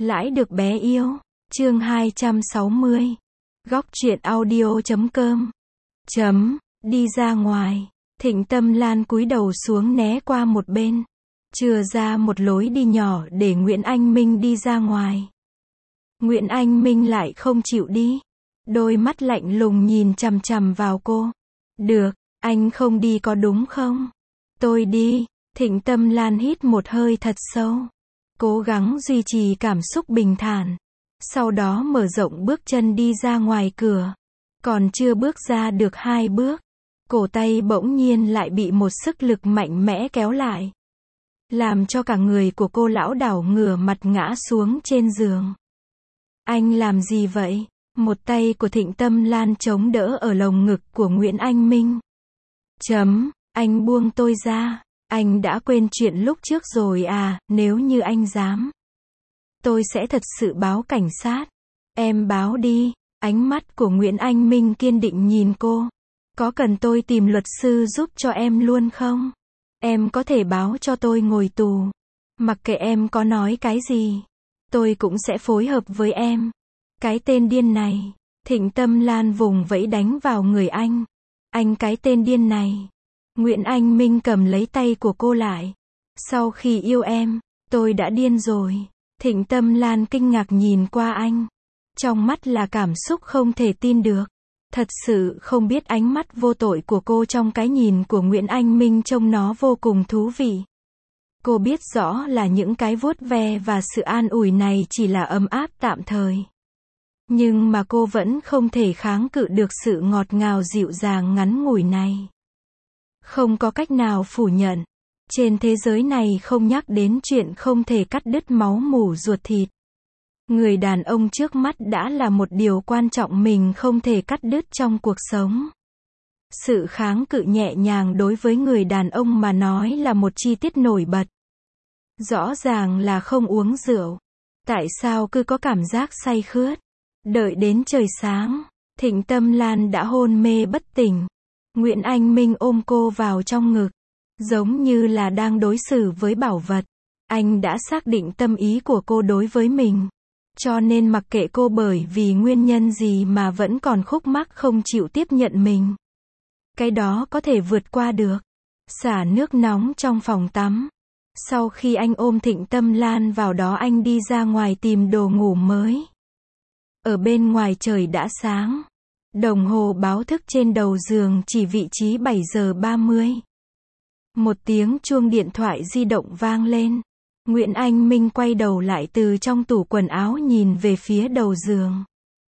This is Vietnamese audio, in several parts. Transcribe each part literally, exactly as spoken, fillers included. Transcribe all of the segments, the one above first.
Lãi được bé yêu. Chương hai trăm sáu mươi. Góc truyện audio chấm com. Chấm, đi ra ngoài. Thịnh Tâm Lan cúi đầu xuống né qua một bên. Chừa ra một lối đi nhỏ để Nguyễn Anh Minh đi ra ngoài. Nguyễn Anh Minh lại không chịu đi. Đôi mắt lạnh lùng nhìn chằm chằm vào cô. Được, anh không đi có đúng không? Tôi đi. Thịnh Tâm Lan hít một hơi thật sâu. Cố gắng duy trì cảm xúc bình thản. Sau đó mở rộng bước chân đi ra ngoài cửa. Còn chưa bước ra được hai bước, cổ tay bỗng nhiên lại bị một sức lực mạnh mẽ kéo lại. Làm cho cả người của cô lảo đảo ngửa mặt ngã xuống trên giường. Anh làm gì vậy? Một tay của Thịnh Tâm Lan chống đỡ ở lồng ngực của Nguyễn Anh Minh. Chấm, anh buông tôi ra. Anh đã quên chuyện lúc trước rồi à, nếu như anh dám. Tôi sẽ thật sự báo cảnh sát. Em báo đi. Ánh mắt của Nguyễn Anh Minh kiên định nhìn cô. Có cần tôi tìm luật sư giúp cho em luôn không? Em có thể báo cho tôi ngồi tù. Mặc kệ em có nói cái gì, tôi cũng sẽ phối hợp với em. Cái tên điên này. Thịnh Tâm Lan vùng vẫy đánh vào người anh. Anh cái tên điên này. Nguyễn Anh Minh cầm lấy tay của cô lại. Sau khi yêu em, tôi đã điên rồi. Thịnh Tâm Lan kinh ngạc nhìn qua anh. Trong mắt là cảm xúc không thể tin được. Thật sự không biết ánh mắt vô tội của cô trong cái nhìn của Nguyễn Anh Minh trông nó vô cùng thú vị. Cô biết rõ là những cái vuốt ve và sự an ủi này chỉ là ấm áp tạm thời. Nhưng mà cô vẫn không thể kháng cự được sự ngọt ngào dịu dàng ngắn ngủi này. Không có cách nào phủ nhận. Trên thế giới này không nhắc đến chuyện không thể cắt đứt máu mủ ruột thịt. Người đàn ông trước mắt đã là một điều quan trọng mình không thể cắt đứt trong cuộc sống. Sự kháng cự nhẹ nhàng đối với người đàn ông mà nói là một chi tiết nổi bật. Rõ ràng là không uống rượu. Tại sao cứ có cảm giác say khướt? Đợi đến trời sáng, Thịnh Tâm Lan đã hôn mê bất tỉnh. Nguyễn Anh Minh ôm cô vào trong ngực. Giống như là đang đối xử với bảo vật. Anh đã xác định tâm ý của cô đối với mình. Cho nên mặc kệ cô bởi vì nguyên nhân gì mà vẫn còn khúc mắc không chịu tiếp nhận mình. Cái đó có thể vượt qua được. Xả nước nóng trong phòng tắm. Sau khi anh ôm Thịnh Tâm Lan vào đó anh đi ra ngoài tìm đồ ngủ mới. Ở bên ngoài trời đã sáng. Đồng hồ báo thức trên đầu giường chỉ vị trí bảy giờ ba mươi. Một tiếng chuông điện thoại di động vang lên. Nguyễn Anh Minh quay đầu lại từ trong tủ quần áo nhìn về phía đầu giường.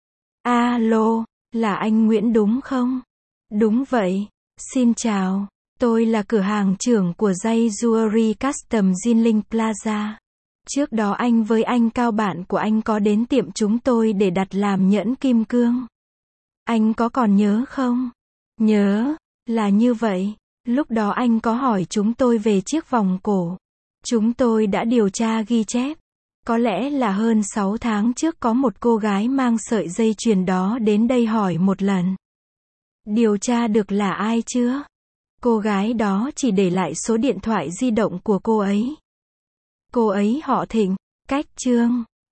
Alo, là anh Nguyễn đúng không? Đúng vậy. Xin chào, tôi là cửa hàng trưởng của Jay Jewelry Custom Jinling Plaza. Trước đó anh với anh Cao bạn của anh có đến tiệm chúng tôi để đặt làm nhẫn kim cương. Anh có còn nhớ không? Nhớ, là như vậy. Lúc đó anh có hỏi chúng tôi về chiếc vòng cổ. Chúng tôi đã điều tra ghi chép. Có lẽ là hơn sáu tháng trước có một cô gái mang sợi dây chuyền đó đến đây hỏi một lần. Điều tra được là ai chưa? Cô gái đó chỉ để lại số điện thoại di động của cô ấy. Cô ấy họ Thịnh, cách Trương.